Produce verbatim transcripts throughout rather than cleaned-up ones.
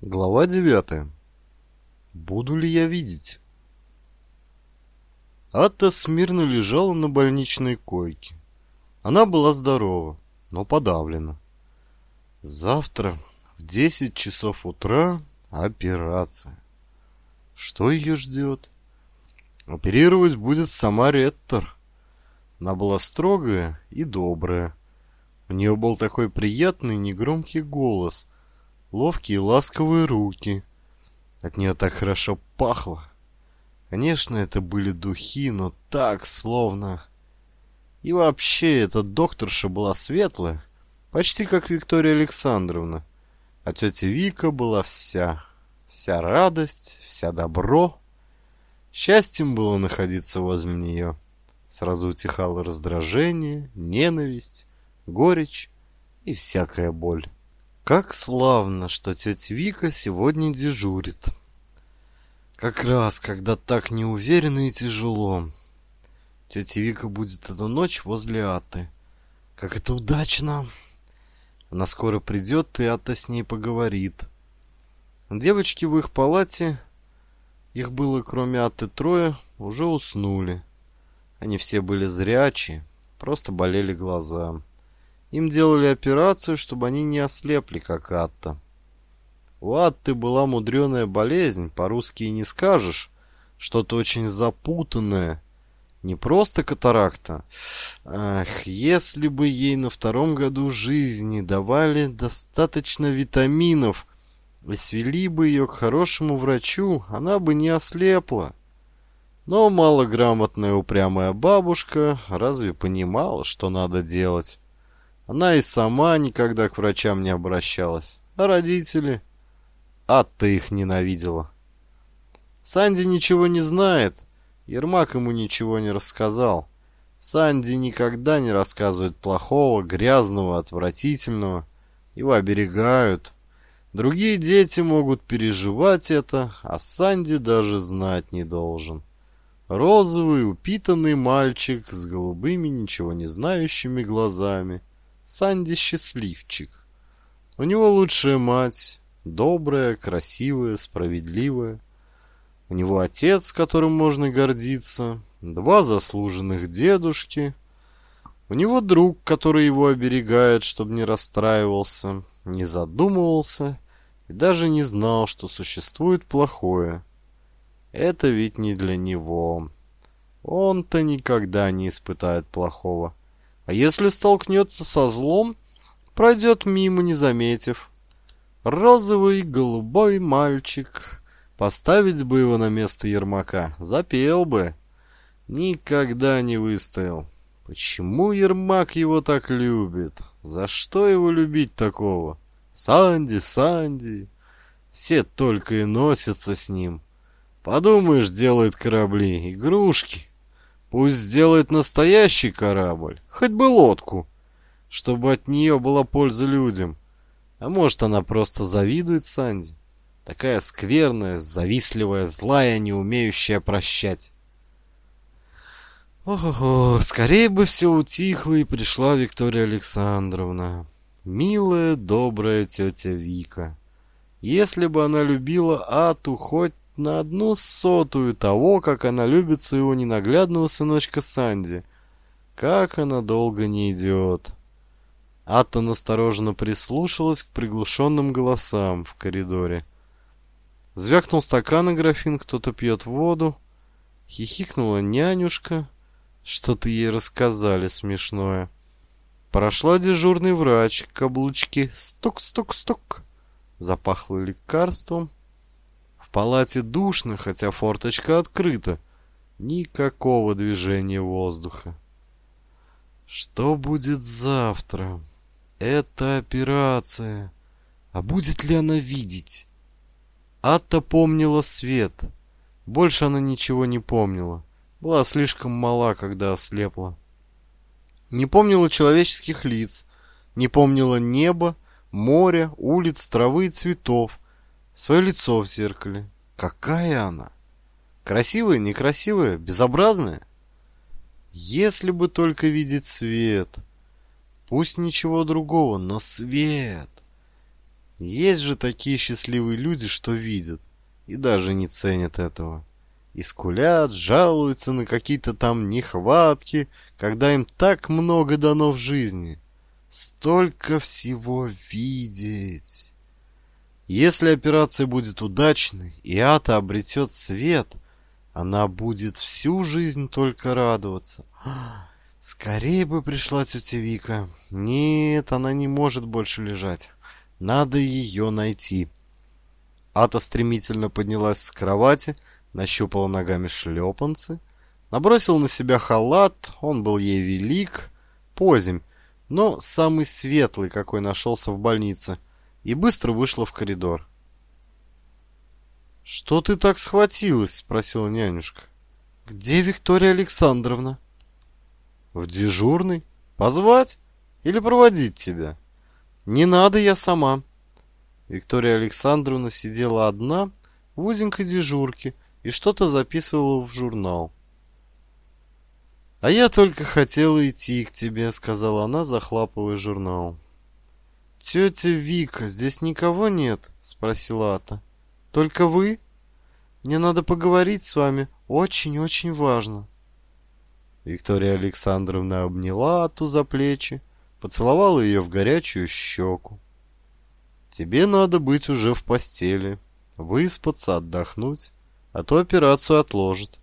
Глава девятая. Буду ли я видеть? Атта смирно лежала на больничной койке. Она была здорова, но подавлена. Завтра в десять часов утра операция. Что ее ждет? Оперировать будет сама Реттер. Она была строгая и добрая. У нее был такой приятный негромкий голос, ловкие ласковые руки. От нее так хорошо пахло. Конечно, это были духи, но так, словно... И вообще, эта докторша была светлая, почти как Виктория Александровна. А тетя Вика была вся, вся радость, вся добро. Счастьем было находиться возле нее. Сразу утихало раздражение, ненависть, горечь и всякая боль. Как славно, что тетя Вика сегодня дежурит. Как раз, когда так неуверенно и тяжело. Тетя Вика будет эту ночь возле Атты. Как это удачно! Она скоро придет, и Атта с ней поговорит. Девочки в их палате, их было кроме Атты трое, уже уснули. Они все были зрячие, просто болели глаза. Им делали операцию, чтобы они не ослепли, как Атта. У Атты была мудреная болезнь, по-русски и не скажешь, что-то очень запутанное. Не просто катаракта. Ах, если бы ей на втором году жизни давали достаточно витаминов и свели бы ее к хорошему врачу, она бы не ослепла. Но малограмотная упрямая бабушка разве понимала, что надо делать? Она и сама никогда к врачам не обращалась. А родители? Атта их ненавидела. Санди ничего не знает. Ермак ему ничего не рассказал. Санди никогда не рассказывает плохого, грязного, отвратительного. Его оберегают. Другие дети могут переживать это, а Санди даже знать не должен. Розовый, упитанный мальчик с голубыми, ничего не знающими глазами. Санди счастливчик. У него лучшая мать, добрая, красивая, справедливая. У него отец, которым можно гордиться, два заслуженных дедушки. У него друг, который его оберегает, чтобы не расстраивался, не задумывался и даже не знал, что существует плохое. Это ведь не для него. Он-то никогда не испытает плохого. А если столкнется со злом, пройдет мимо, не заметив. Розовый голубой мальчик. Поставить бы его на место Ермака, запел бы. Никогда не выстоял. Почему Ермак его так любит? За что его любить такого? Санди, Санди. Все только и носятся с ним. Подумаешь, делает корабли, игрушки. Пусть сделает настоящий корабль, хоть бы лодку, чтобы от нее была польза людям. А может, она просто завидует Санди? Такая скверная, завистливая, злая, не умеющая прощать. Ого, скорее бы все утихло и пришла Виктория Александровна. Милая, добрая тетя Вика. Если бы она любила Ату хоть на одну сотую того, как она любит своего ненаглядного сыночка Санди. Как она долго не идет. Атта настороженно прислушалась к приглушенным голосам в коридоре. Звякнул стакан и графин, кто-то пьет воду. Хихикнула нянюшка. Что-то ей рассказали смешное. Прошла дежурный врач, каблучки стук-стук-стук. Запахло лекарством. В палате душно, хотя форточка открыта. Никакого движения воздуха. Что будет завтра? Это операция. А будет ли она видеть? Атта помнила свет. Больше она ничего не помнила. Была слишком мала, когда ослепла. Не помнила человеческих лиц. Не помнила неба, моря, улиц, травы и цветов. Свое лицо в зеркале. Какая она? Красивая, некрасивая, безобразная? Если бы только видеть свет. Пусть ничего другого, но свет. Есть же такие счастливые люди, что видят и даже не ценят этого. И скулят, жалуются на какие-то там нехватки, когда им так много дано в жизни. Столько всего видеть. Если операция будет удачной, и Ата обретет свет, она будет всю жизнь только радоваться. Скорее бы пришла тетя Вика. Нет, она не может больше лежать. Надо ее найти. Ата стремительно поднялась с кровати, нащупала ногами шлепанцы, набросила на себя халат, он был ей велик, поземь, но самый светлый, какой нашелся в больнице, и быстро вышла в коридор. «Что ты так схватилась?» — спросила нянюшка. «Где Виктория Александровна?» «В дежурной. Позвать или проводить тебя?» «Не надо, я сама». Виктория Александровна сидела одна в узенькой дежурке и что-то записывала в журнал. «А я только хотела идти к тебе», — сказала она, захлапывая журнал. «Тетя Вика, здесь никого нет?» — спросила Ата. «Только вы? Мне надо поговорить с вами. Очень-очень важно». Виктория Александровна обняла Ату за плечи, поцеловала ее в горячую щеку. «Тебе надо быть уже в постели, выспаться, отдохнуть, а то операцию отложат».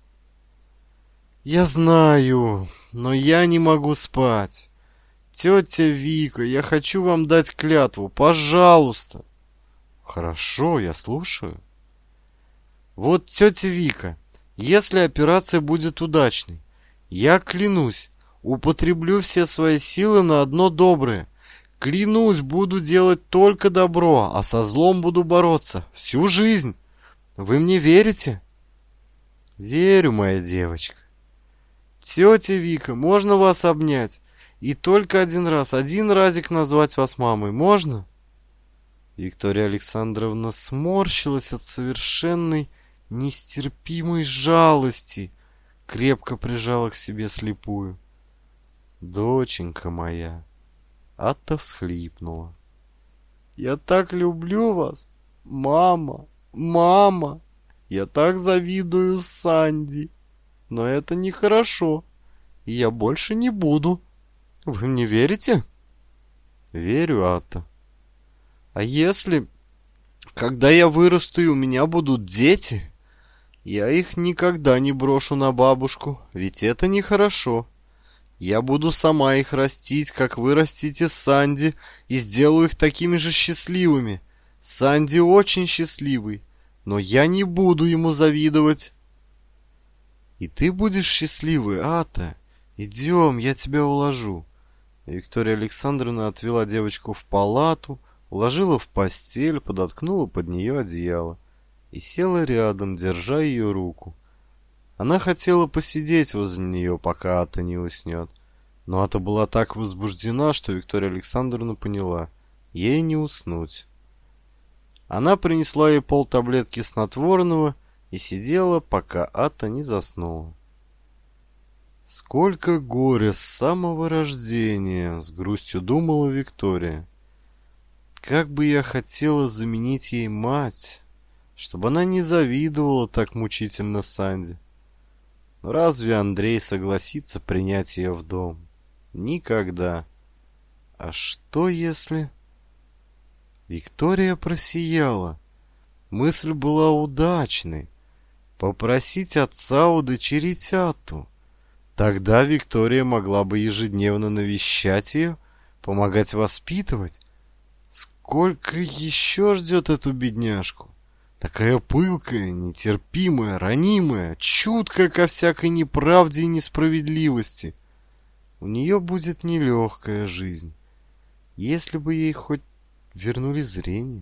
«Я знаю, но я не могу спать. Тетя Вика, я хочу вам дать клятву, пожалуйста». «Хорошо, я слушаю». «Вот, тетя Вика, если операция будет удачной, я клянусь, употреблю все свои силы на одно доброе. Клянусь, буду делать только добро, а со злом буду бороться всю жизнь. Вы мне верите?» «Верю, моя девочка». «Тетя Вика, можно вас обнять? И только один раз, один разик назвать вас мамой, можно?» Виктория Александровна сморщилась от совершенной нестерпимой жалости, крепко прижала к себе слепую. «Доченька моя!» Ата всхлипнула. «Я так люблю вас, мама, мама! Я так завидую Санди! Но это нехорошо, и я больше не буду. Вы мне верите?» «Верю, Ата». «А если, когда я вырасту и у меня будут дети, я их никогда не брошу на бабушку, ведь это нехорошо. Я буду сама их растить, как вы растите Санди, и сделаю их такими же счастливыми. Санди очень счастливый, но я не буду ему завидовать». «И ты будешь счастливый, Ата. Идем, я тебя уложу». Виктория Александровна отвела девочку в палату, уложила в постель, подоткнула под нее одеяло и села рядом, держа ее руку. Она хотела посидеть возле нее, пока Ата не уснет, но Ата была так возбуждена, что Виктория Александровна поняла, ей не уснуть. Она принесла ей полтаблетки снотворного и сидела, пока Ата не заснула. «Сколько горя с самого рождения!» — с грустью думала Виктория. «Как бы я хотела заменить ей мать, чтобы она не завидовала так мучительно Санди. Но разве Андрей согласится принять ее в дом? Никогда. А что если...» Виктория просияла. Мысль была удачной. Попросить отца удочерить Ату. Тогда Виктория могла бы ежедневно навещать ее, помогать воспитывать. Сколько еще ждет эту бедняжку? Такая пылкая, нетерпимая, ранимая, чуткая ко всякой неправде и несправедливости. У нее будет нелегкая жизнь, если бы ей хоть вернули зрение.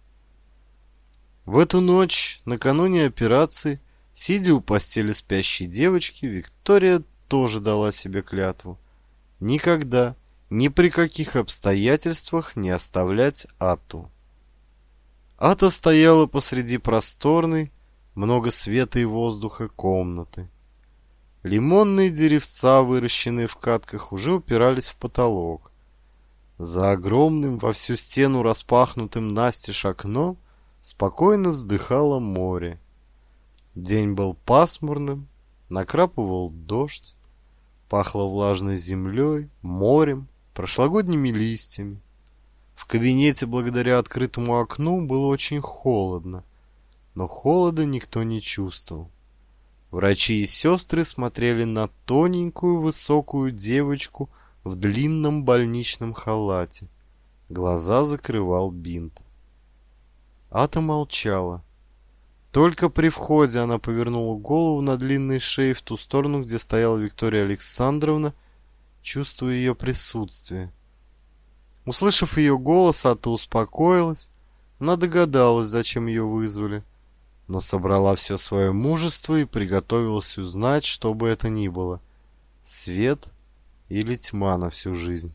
В эту ночь, накануне операции, сидя у постели спящей девочки, Виктория тоже дала себе клятву. Никогда, ни при каких обстоятельствах не оставлять Ату. Ата стояла посреди просторной, много света и воздуха комнаты. Лимонные деревца, выращенные в катках, уже упирались в потолок. За огромным во всю стену распахнутым настежь окном спокойно вздыхало море. День был пасмурным, накрапывал дождь, пахло влажной землей, морем, прошлогодними листьями. В кабинете благодаря открытому окну было очень холодно, но холода никто не чувствовал. Врачи и сестры смотрели на тоненькую высокую девочку в длинном больничном халате. Глаза закрывал бинт. Ата молчала. Только при входе она повернула голову на длинной шее в ту сторону, где стояла Виктория Александровна, чувствуя ее присутствие. Услышав ее голос, Ата успокоилась. Она догадалась, зачем ее вызвали, но собрала все свое мужество и приготовилась узнать, что бы это ни было — свет или тьма на всю жизнь.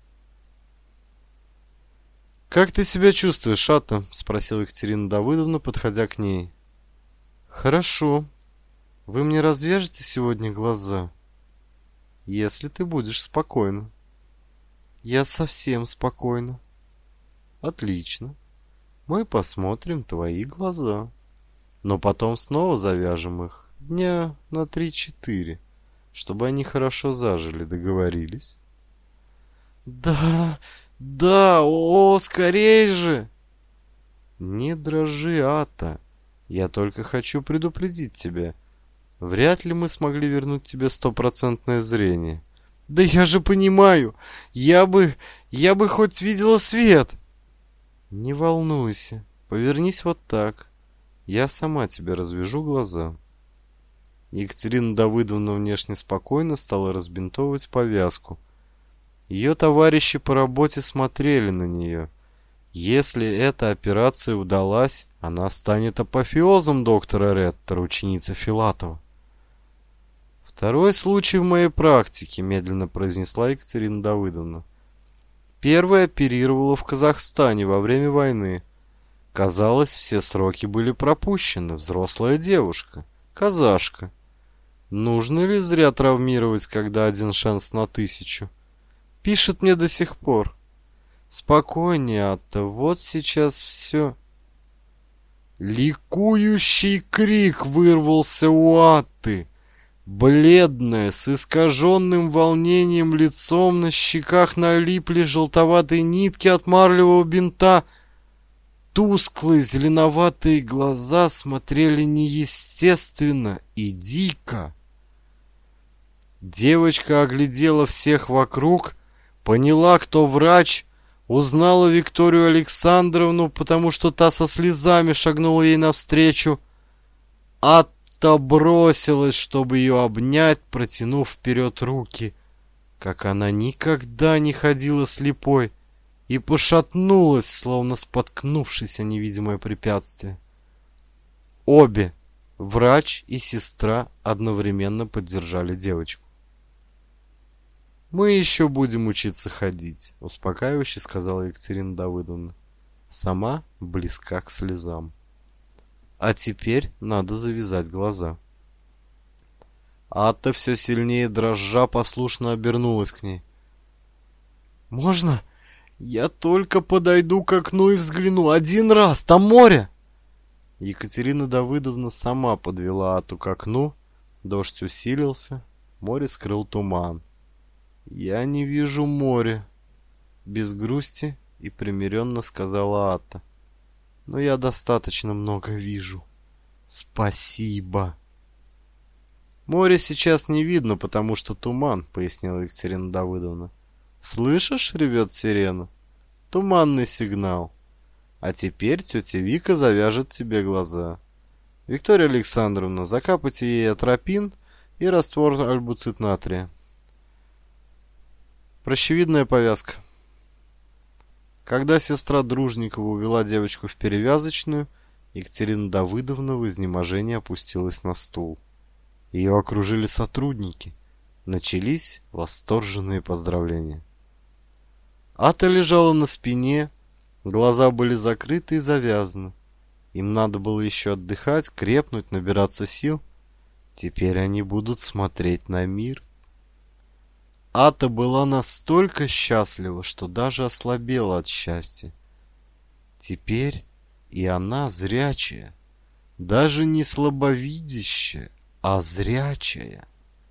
«Как ты себя чувствуешь, Ата?» — спросила Екатерина Давыдовна, подходя к ней. «Хорошо. Вы мне развяжете сегодня глаза, если ты будешь спокойна». «Я совсем спокойна». «Отлично. Мы посмотрим твои глаза, но потом снова завяжем их дня на три-четыре, чтобы они хорошо зажили. Договорились?» «Да, да, о, скорей же!» «Не дрожи, Ата. Я только хочу предупредить тебя. Вряд ли мы смогли вернуть тебе стопроцентное зрение». «Да я же понимаю! Я бы... я бы хоть видела свет!» «Не волнуйся. Повернись вот так. Я сама тебе развяжу глаза». Екатерина Давыдовна внешне спокойно стала разбинтовывать повязку. Ее товарищи по работе смотрели на нее. Если эта операция удалась, она станет апофеозом доктора Реттера, ученицы Филатова. «Второй случай в моей практике», — медленно произнесла Екатерина Давыдовна. «Первая оперировала в Казахстане во время войны. Казалось, все сроки были пропущены. Взрослая девушка, казашка. Нужно ли зря травмировать, когда один шанс на тысячу? Пишет мне до сих пор. Спокойнее, Атта, вот сейчас все». Ликующий крик вырвался у Атты. Бледная, с искаженным волнением лицом, на щеках налипли желтоватые нитки от марлевого бинта. Тусклые зеленоватые глаза смотрели неестественно и дико. Девочка оглядела всех вокруг, поняла, кто врач, узнала Викторию Александровну, потому что та со слезами шагнула ей навстречу. Атта бросилась, чтобы ее обнять, протянув вперед руки, как она никогда не ходила слепой, и пошатнулась, словно споткнувшись о невидимое препятствие. Обе, врач и сестра, одновременно поддержали девочку. «Мы еще будем учиться ходить», — успокаивающе сказала Екатерина Давыдовна. Сама близка к слезам. «А теперь надо завязать глаза». Атта все сильнее дрожа послушно обернулась к ней. «Можно? Я только подойду к окну и взгляну. Один раз, там море!» Екатерина Давыдовна сама подвела Атту к окну. Дождь усилился, море скрыл туман. «Я не вижу моря», — без грусти и примиренно сказала Атта. «Но я достаточно много вижу. Спасибо». «Море сейчас не видно, потому что туман», — пояснила Екатерина Давыдовна. «Слышишь, ревет сирена? Туманный сигнал. А теперь тетя Вика завяжет тебе глаза. Виктория Александровна, закапайте ей атропин и раствор альбуцит натрия. Прощевидная повязка». Когда сестра Дружникова увела девочку в перевязочную, Екатерина Давыдовна в изнеможении опустилась на стул. Ее окружили сотрудники. Начались восторженные поздравления. Ата лежала на спине, глаза были закрыты и завязаны. Им надо было еще отдыхать, крепнуть, набираться сил. Теперь они будут смотреть на мир. Ата была настолько счастлива, что даже ослабела от счастья. Теперь и она зрячая, даже не слабовидящая, а зрячая,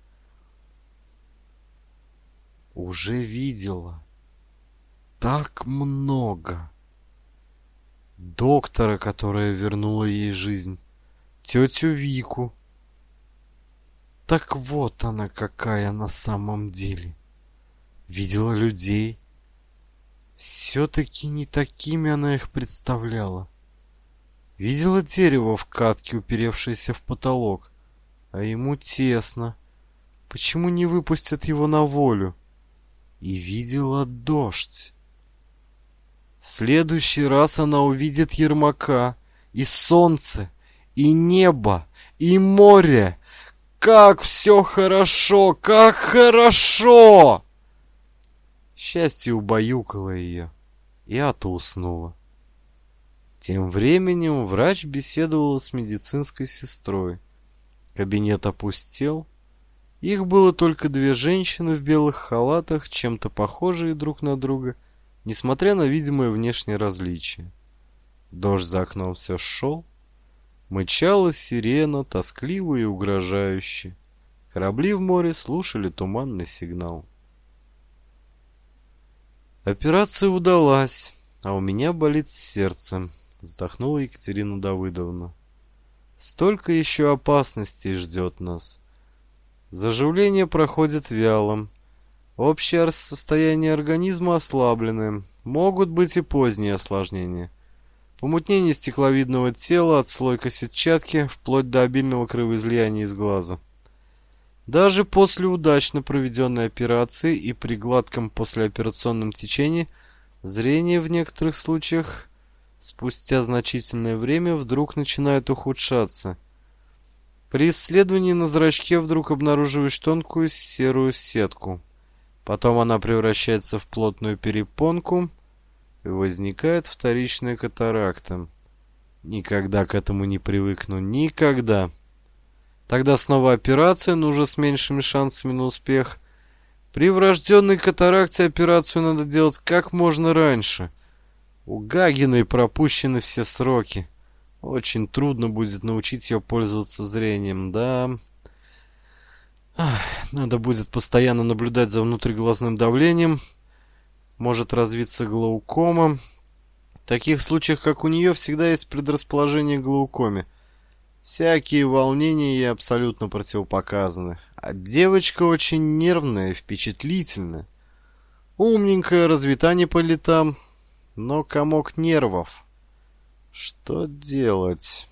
уже видела так много. Доктора, которая вернула ей жизнь, тетю Вику. Так вот она какая на самом деле. Видела людей. Все-таки не такими она их представляла. Видела дерево в катке, уперевшееся в потолок. А ему тесно. Почему не выпустят его на волю? И видела дождь. В следующий раз она увидит Ермака, и солнце, и небо, и море. Как все хорошо, как хорошо! Счастье убаюкало ее, и Ата уснула. Тем временем врач беседовала с медицинской сестрой. Кабинет опустел. Их было только две женщины в белых халатах, чем-то похожие друг на друга, несмотря на видимое внешнее различие. Дождь за окном все шел. Мычала сирена, тоскливо и угрожающе. Корабли в море слушали туманный сигнал. Операция удалась, а у меня болит сердце, вздохнула Екатерина Давыдовна. Столько еще опасностей ждет нас. Заживление проходит вяло. Общее состояние организма ослабленное. Могут быть и поздние осложнения. Помутнение стекловидного тела, отслойка сетчатки, вплоть до обильного кровоизлияния из глаза. Даже после удачно проведенной операции и при гладком послеоперационном течении зрение в некоторых случаях спустя значительное время вдруг начинает ухудшаться. При исследовании на зрачке вдруг обнаруживаешь тонкую серую сетку. Потом она превращается в плотную перепонку, и возникает вторичная катаракта. Никогда к этому не привыкну. Никогда. Тогда снова операция, но уже с меньшими шансами на успех. При врожденной катаракте операцию надо делать как можно раньше. У Гагиной пропущены все сроки. Очень трудно будет научить ее пользоваться зрением, да. Ах, надо будет постоянно наблюдать за внутриглазным давлением. Может развиться глаукома. В таких случаях, как у нее, всегда есть предрасположение к глаукоме. Всякие волнения ей абсолютно противопоказаны. А девочка очень нервная и впечатлительная. Умненькая, развита не по летам, но комок нервов. Что делать?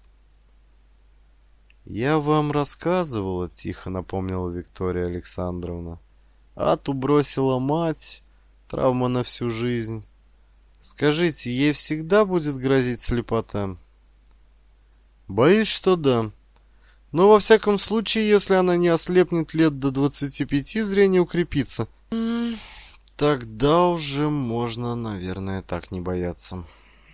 Я вам рассказывала, тихо напомнила Виктория Александровна. Ату бросила мать, травма на всю жизнь. Скажите, ей всегда будет грозить слепота? Боюсь, что да. Но во всяком случае, если она не ослепнет лет до двадцати пяти, зрение укрепится. Тогда уже можно, наверное, так не бояться.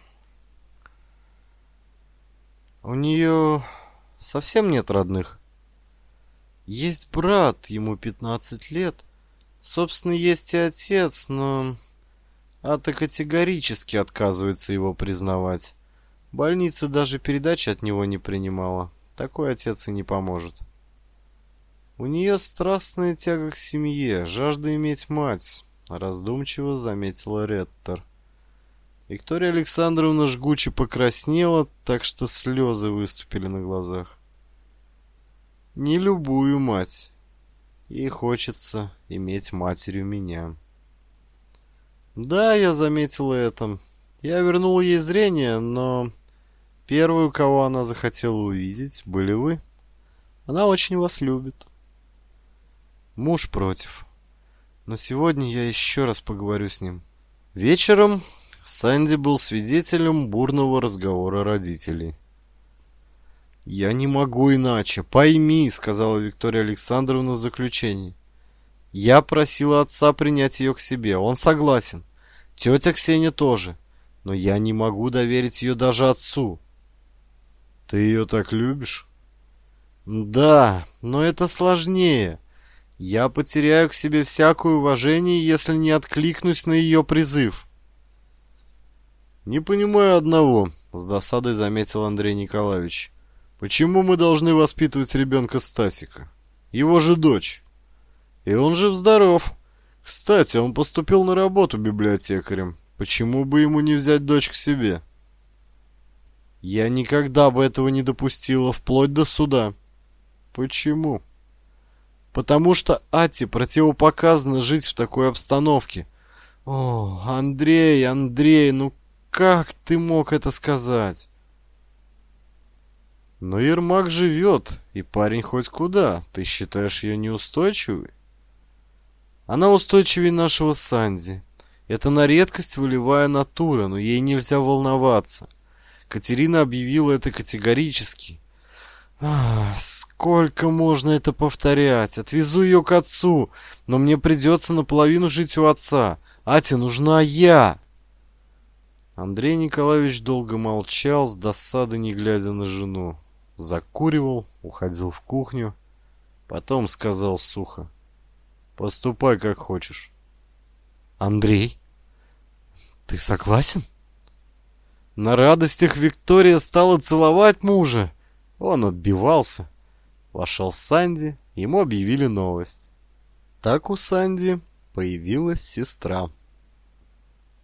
У нее совсем нет родных. Есть брат, ему пятнадцать лет. Собственно, есть и отец, но Ата категорически отказывается его признавать. Больница даже передачи от него не принимала. Такой отец и не поможет. У нее страстная тяга к семье, жажда иметь мать, раздумчиво заметила Реттер. Виктория Александровна жгуче покраснела, так что слезы выступили на глазах. Не любую мать. Ей хочется иметь матерью меня. Да, я заметила это. Я вернула ей зрение, но первую, кого она захотела увидеть, были вы. Она очень вас любит. Муж против. Но сегодня я еще раз поговорю с ним. Вечером Сэнди был свидетелем бурного разговора родителей. «Я не могу иначе. Пойми», — сказала Виктория Александровна в заключении. «Я просила отца принять ее к себе. Он согласен. Тетя Ксения тоже. Но я не могу доверить ее даже отцу». «Ты ее так любишь?» «Да, но это сложнее. Я потеряю к себе всякое уважение, если не откликнусь на ее призыв. Не понимаю одного, с досадой заметил Андрей Николаевич. Почему мы должны воспитывать ребенка Стасика? Его же дочь. И он жив-здоров. Кстати, он поступил на работу библиотекарем. Почему бы ему не взять дочь к себе? Я никогда бы этого не допустила, вплоть до суда. Почему? Потому что Ате противопоказано жить в такой обстановке. О, Андрей, Андрей, ну как ты мог это сказать? Но Ермак живет, и парень хоть куда. Ты считаешь ее неустойчивой? Она устойчивее нашего Санди. Это на редкость волевая натура, но ей нельзя волноваться. Катерина объявила это категорически. Ах, сколько можно это повторять? Отвезу ее к отцу, но мне придется наполовину жить у отца. Ате нужна я. Андрей Николаевич долго молчал, с досады не глядя на жену. Закуривал, уходил в кухню. Потом сказал сухо. Поступай, как хочешь. Андрей, ты согласен? На радостях Виктория стала целовать мужа. Он отбивался. Вошел Санди, ему объявили новость. Так у Санди появилась сестра.